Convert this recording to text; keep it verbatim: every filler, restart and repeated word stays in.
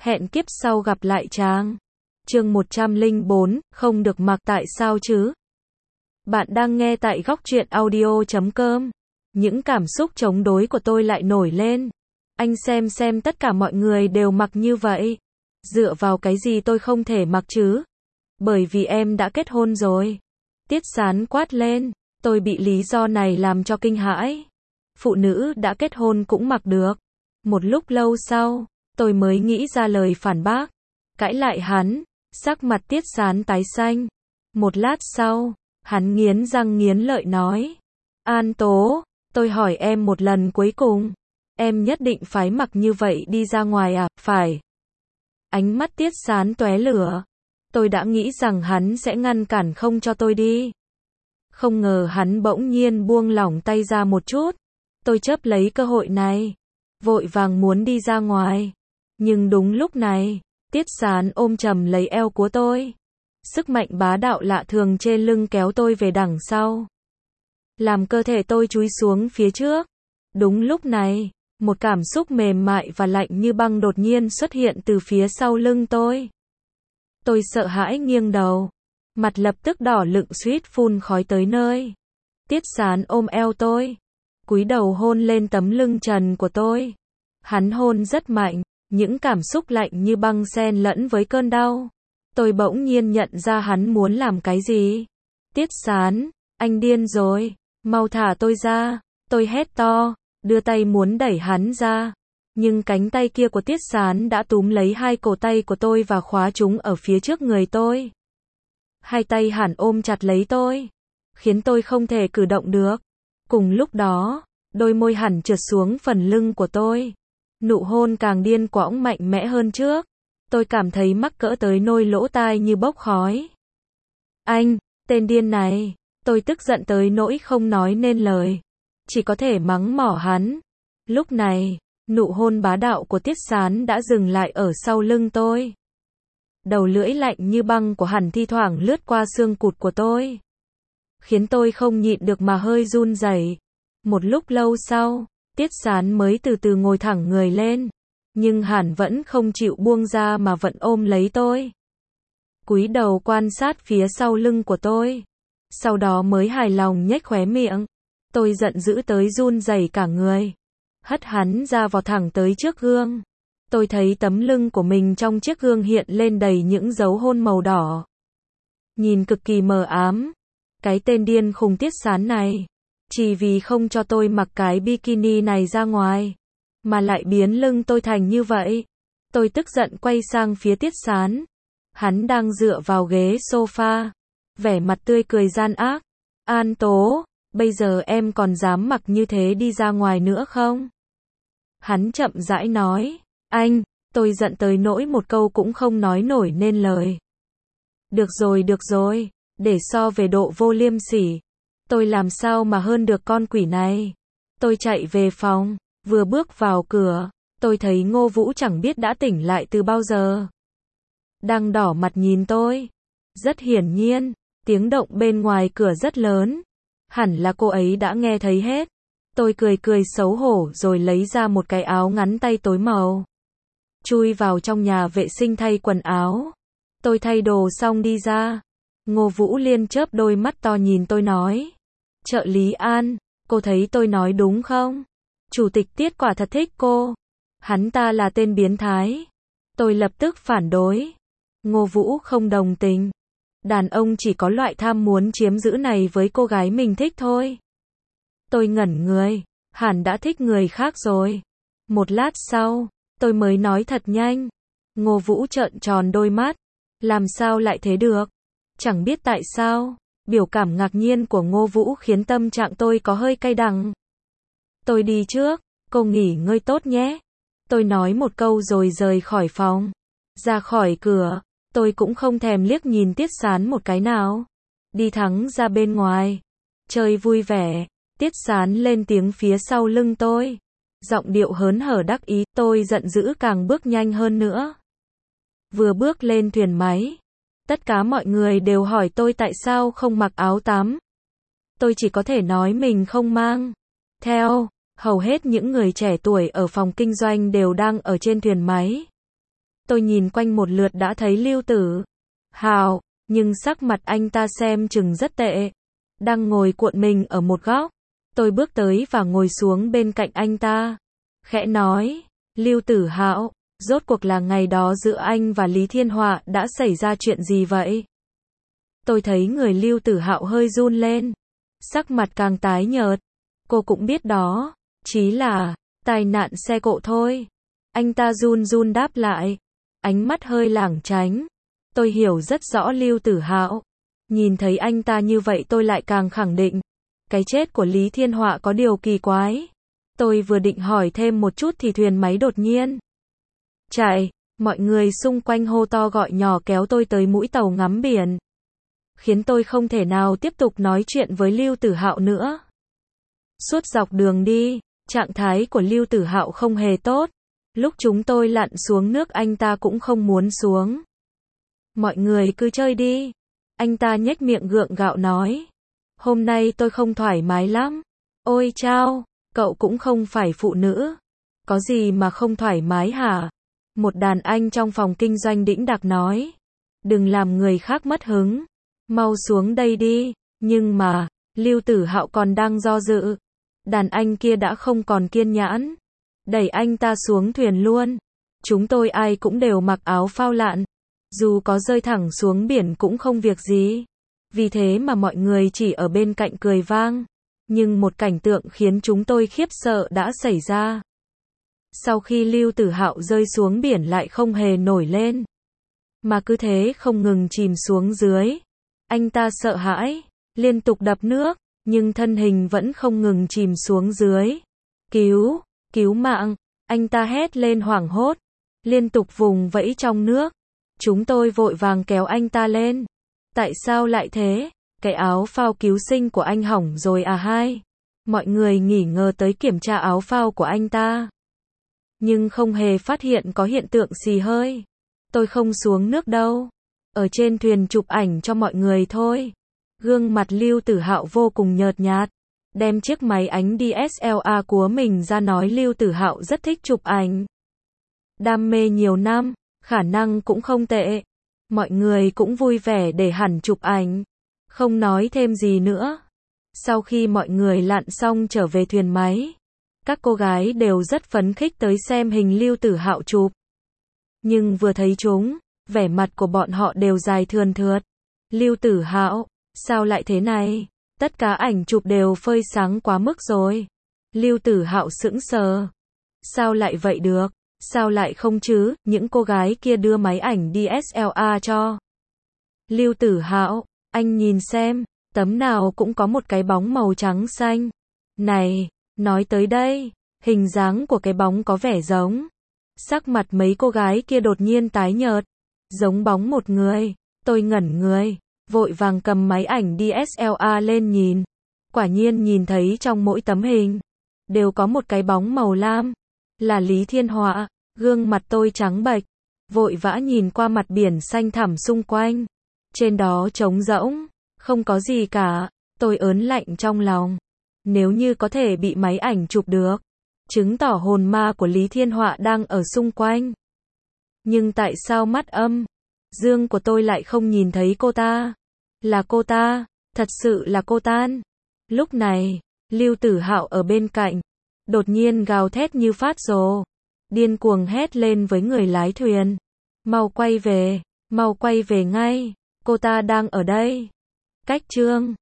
Hẹn kiếp sau gặp lại chàng. Chương một trăm lẻ bốn, không được mặc tại sao chứ? Bạn đang nghe tại góc truyện audio chấm com. Những cảm xúc chống đối của tôi lại nổi lên. Anh xem xem tất cả mọi người đều mặc như vậy. Dựa vào cái gì tôi không thể mặc chứ? Bởi vì em đã kết hôn rồi. Tiết Sán quát lên. Tôi bị lý do này làm cho kinh hãi. Phụ nữ đã kết hôn cũng mặc được. Một lúc lâu sau, tôi mới nghĩ ra lời phản bác. Cãi lại hắn, sắc mặt Tiết Sán tái xanh. Một lát sau, hắn nghiến răng nghiến lợi nói. An Tố, tôi hỏi em một lần cuối cùng. Em nhất định phải mặc như vậy đi ra ngoài à? Phải. Ánh mắt Tiết Sán tóe lửa. Tôi đã nghĩ rằng hắn sẽ ngăn cản không cho tôi đi. Không ngờ hắn bỗng nhiên buông lỏng tay ra một chút. Tôi chớp lấy cơ hội này, vội vàng muốn đi ra ngoài. Nhưng đúng lúc này, Tiết Sán ôm chầm lấy eo của tôi. Sức mạnh bá đạo lạ thường trên lưng kéo tôi về đằng sau, làm cơ thể tôi chúi xuống phía trước. Đúng lúc này, một cảm xúc mềm mại và lạnh như băng đột nhiên xuất hiện từ phía sau lưng tôi. Tôi sợ hãi nghiêng đầu, mặt lập tức đỏ lựng suýt phun khói tới nơi. Tiết Sán ôm eo tôi, cúi đầu hôn lên tấm lưng trần của tôi. Hắn hôn rất mạnh, những cảm xúc lạnh như băng xen lẫn với cơn đau. Tôi bỗng nhiên nhận ra hắn muốn làm cái gì. Tiết Sán, anh điên rồi, mau thả tôi ra. Tôi hét to, đưa tay muốn đẩy hắn ra. Nhưng cánh tay kia của Tiết Sán đã túm lấy hai cổ tay của tôi và khóa chúng ở phía trước người tôi. Hai tay hắn ôm chặt lấy tôi, khiến tôi không thể cử động được. Cùng lúc đó, đôi môi hắn trượt xuống phần lưng của tôi. Nụ hôn càng điên cuồng mạnh mẽ hơn trước. Tôi cảm thấy mắc cỡ tới nôi lỗ tai như bốc khói. Anh, tên điên này. Tôi tức giận tới nỗi không nói nên lời. Chỉ có thể mắng mỏ hắn. Lúc này, nụ hôn bá đạo của Tiết Sán đã dừng lại ở sau lưng tôi. Đầu lưỡi lạnh như băng của hắn thi thoảng lướt qua xương cụt của tôi, khiến tôi không nhịn được mà hơi run rẩy. Một lúc lâu sau, Tiết Sán mới từ từ ngồi thẳng người lên. Nhưng hắn vẫn không chịu buông ra mà vẫn ôm lấy tôi. Cúi đầu quan sát phía sau lưng của tôi. Sau đó mới hài lòng nhếch khóe miệng. Tôi giận dữ tới run rẩy cả người. Hất hắn ra vào thẳng tới trước gương. Tôi thấy tấm lưng của mình trong chiếc gương hiện lên đầy những dấu hôn màu đỏ. Nhìn cực kỳ mờ ám. Cái tên điên khùng Tiết Sán này, chỉ vì không cho tôi mặc cái bikini này ra ngoài, mà lại biến lưng tôi thành như vậy. Tôi tức giận quay sang phía Tiết Sán. Hắn đang dựa vào ghế sofa, vẻ mặt tươi cười gian ác. An Tố, bây giờ em còn dám mặc như thế đi ra ngoài nữa không? Hắn chậm rãi nói. Anh, tôi giận tới nỗi một câu cũng không nói nổi nên lời. Được rồi được rồi, để so về độ vô liêm sỉ, tôi làm sao mà hơn được con quỷ này. Tôi chạy về phòng, vừa bước vào cửa, tôi thấy Ngô Vũ chẳng biết đã tỉnh lại từ bao giờ. Đang đỏ mặt nhìn tôi. Rất hiển nhiên, tiếng động bên ngoài cửa rất lớn. Hẳn là cô ấy đã nghe thấy hết. Tôi cười cười xấu hổ rồi lấy ra một cái áo ngắn tay tối màu. Chui vào trong nhà vệ sinh thay quần áo. Tôi thay đồ xong đi ra. Ngô Vũ Liên chớp đôi mắt to nhìn tôi nói. Trợ lý An, cô thấy tôi nói đúng không? Chủ tịch Tiết quả thật thích cô. Hắn ta là tên biến thái. Tôi lập tức phản đối. Ngô Vũ không đồng tình. Đàn ông chỉ có loại tham muốn chiếm giữ này với cô gái mình thích thôi. Tôi ngẩn người. Hắn đã thích người khác rồi. Một lát sau, tôi mới nói thật nhanh. Ngô Vũ trợn tròn đôi mắt. Làm sao lại thế được? Chẳng biết tại sao, biểu cảm ngạc nhiên của Ngô Vũ khiến tâm trạng tôi có hơi cay đắng. Tôi đi trước, cô nghỉ ngơi tốt nhé. Tôi nói một câu rồi rời khỏi phòng. Ra khỏi cửa, tôi cũng không thèm liếc nhìn Tiết Sán một cái nào. Đi thẳng ra bên ngoài. Chơi vui vẻ. Tiết Sán lên tiếng phía sau lưng tôi. Giọng điệu hớn hở đắc ý. Tôi giận dữ càng bước nhanh hơn nữa. Vừa bước lên thuyền máy, tất cả mọi người đều hỏi tôi tại sao không mặc áo tắm. Tôi chỉ có thể nói mình không mang theo. Hầu hết những người trẻ tuổi ở phòng kinh doanh đều đang ở trên thuyền máy. Tôi nhìn quanh một lượt đã thấy Lưu Tử Hạo, nhưng sắc mặt anh ta xem chừng rất tệ. Đang ngồi cuộn mình ở một góc. Tôi bước tới và ngồi xuống bên cạnh anh ta. Khẽ nói, Lưu Tử Hạo, rốt cuộc là ngày đó giữa anh và Lý Thiên Họa đã xảy ra chuyện gì vậy? Tôi thấy người Lưu Tử Hạo hơi run lên. Sắc mặt càng tái nhợt. Cô cũng biết đó, chỉ là tai nạn xe cộ thôi. Anh ta run run đáp lại. Ánh mắt hơi lảng tránh. Tôi hiểu rất rõ Lưu Tử Hạo. Nhìn thấy anh ta như vậy tôi lại càng khẳng định. Cái chết của Lý Thiên Họa có điều kỳ quái. Tôi vừa định hỏi thêm một chút thì thuyền máy đột nhiên chạy. Mọi người xung quanh hô to gọi nhỏ kéo tôi tới mũi tàu ngắm biển. Khiến tôi không thể nào tiếp tục nói chuyện với Lưu Tử Hạo nữa. Suốt dọc đường đi, trạng thái của Lưu Tử Hạo không hề tốt. Lúc chúng tôi lặn xuống nước anh ta cũng không muốn xuống. Mọi người cứ chơi đi. Anh ta nhếch miệng gượng gạo nói. Hôm nay tôi không thoải mái lắm. Ôi chao, cậu cũng không phải phụ nữ. Có gì mà không thoải mái hả? Một đàn anh trong phòng kinh doanh đĩnh đạc nói. Đừng làm người khác mất hứng. Mau xuống đây đi. Nhưng mà, Lưu Tử Hạo còn đang do dự. Đàn anh kia đã không còn kiên nhẫn. Đẩy anh ta xuống thuyền luôn. Chúng tôi ai cũng đều mặc áo phao lặn. Dù có rơi thẳng xuống biển cũng không việc gì. Vì thế mà mọi người chỉ ở bên cạnh cười vang. Nhưng một cảnh tượng khiến chúng tôi khiếp sợ đã xảy ra. Sau khi Lưu Tử Hạo rơi xuống biển lại không hề nổi lên. Mà cứ thế không ngừng chìm xuống dưới. Anh ta sợ hãi, liên tục đập nước, nhưng thân hình vẫn không ngừng chìm xuống dưới. Cứu, cứu mạng, anh ta hét lên hoảng hốt, liên tục vùng vẫy trong nước. Chúng tôi vội vàng kéo anh ta lên. Tại sao lại thế? Cái áo phao cứu sinh của anh hỏng rồi à hai? Mọi người nghỉ ngờ tới kiểm tra áo phao của anh ta. Nhưng không hề phát hiện có hiện tượng xì hơi. Tôi không xuống nước đâu. Ở trên thuyền chụp ảnh cho mọi người thôi. Gương mặt Lưu Tử Hạo vô cùng nhợt nhạt. Đem chiếc máy ảnh đê ét lờ rờ của mình ra nói Lưu Tử Hạo rất thích chụp ảnh. Đam mê nhiều năm, khả năng cũng không tệ. Mọi người cũng vui vẻ để hẳn chụp ảnh. Không nói thêm gì nữa. Sau khi mọi người lặn xong trở về thuyền máy, các cô gái đều rất phấn khích tới xem hình Lưu Tử Hạo chụp. Nhưng vừa thấy chúng, vẻ mặt của bọn họ đều dài thườn thượt. Lưu Tử Hạo, sao lại thế này? Tất cả ảnh chụp đều phơi sáng quá mức rồi. Lưu Tử Hạo sững sờ. Sao lại vậy được? Sao lại không chứ? Những cô gái kia đưa máy ảnh đê ét lờ rờ cho Lưu Tử Hạo, anh nhìn xem, tấm nào cũng có một cái bóng màu trắng xanh. Này, nói tới đây, hình dáng của cái bóng có vẻ giống. Sắc mặt mấy cô gái kia đột nhiên tái nhợt, giống bóng một người. Tôi ngẩn người, vội vàng cầm máy ảnh đê ét lờ rờ lên nhìn. Quả nhiên nhìn thấy trong mỗi tấm hình đều có một cái bóng màu lam, là Lý Thiên Họa. Gương mặt tôi trắng bệch, vội vã nhìn qua mặt biển xanh thẳm xung quanh. Trên đó trống rỗng, không có gì cả. Tôi ớn lạnh trong lòng. Nếu như có thể bị máy ảnh chụp được, chứng tỏ hồn ma của Lý Thiên Họa đang ở xung quanh. Nhưng tại sao mắt âm dương của tôi lại không nhìn thấy cô ta? Là cô ta, thật sự là cô Tan. Lúc này, Lưu Tử Hạo ở bên cạnh, đột nhiên gào thét như phát rồ, điên cuồng hét lên với người lái thuyền. Mau quay về, mau quay về ngay, cô ta đang ở đây. Cách chương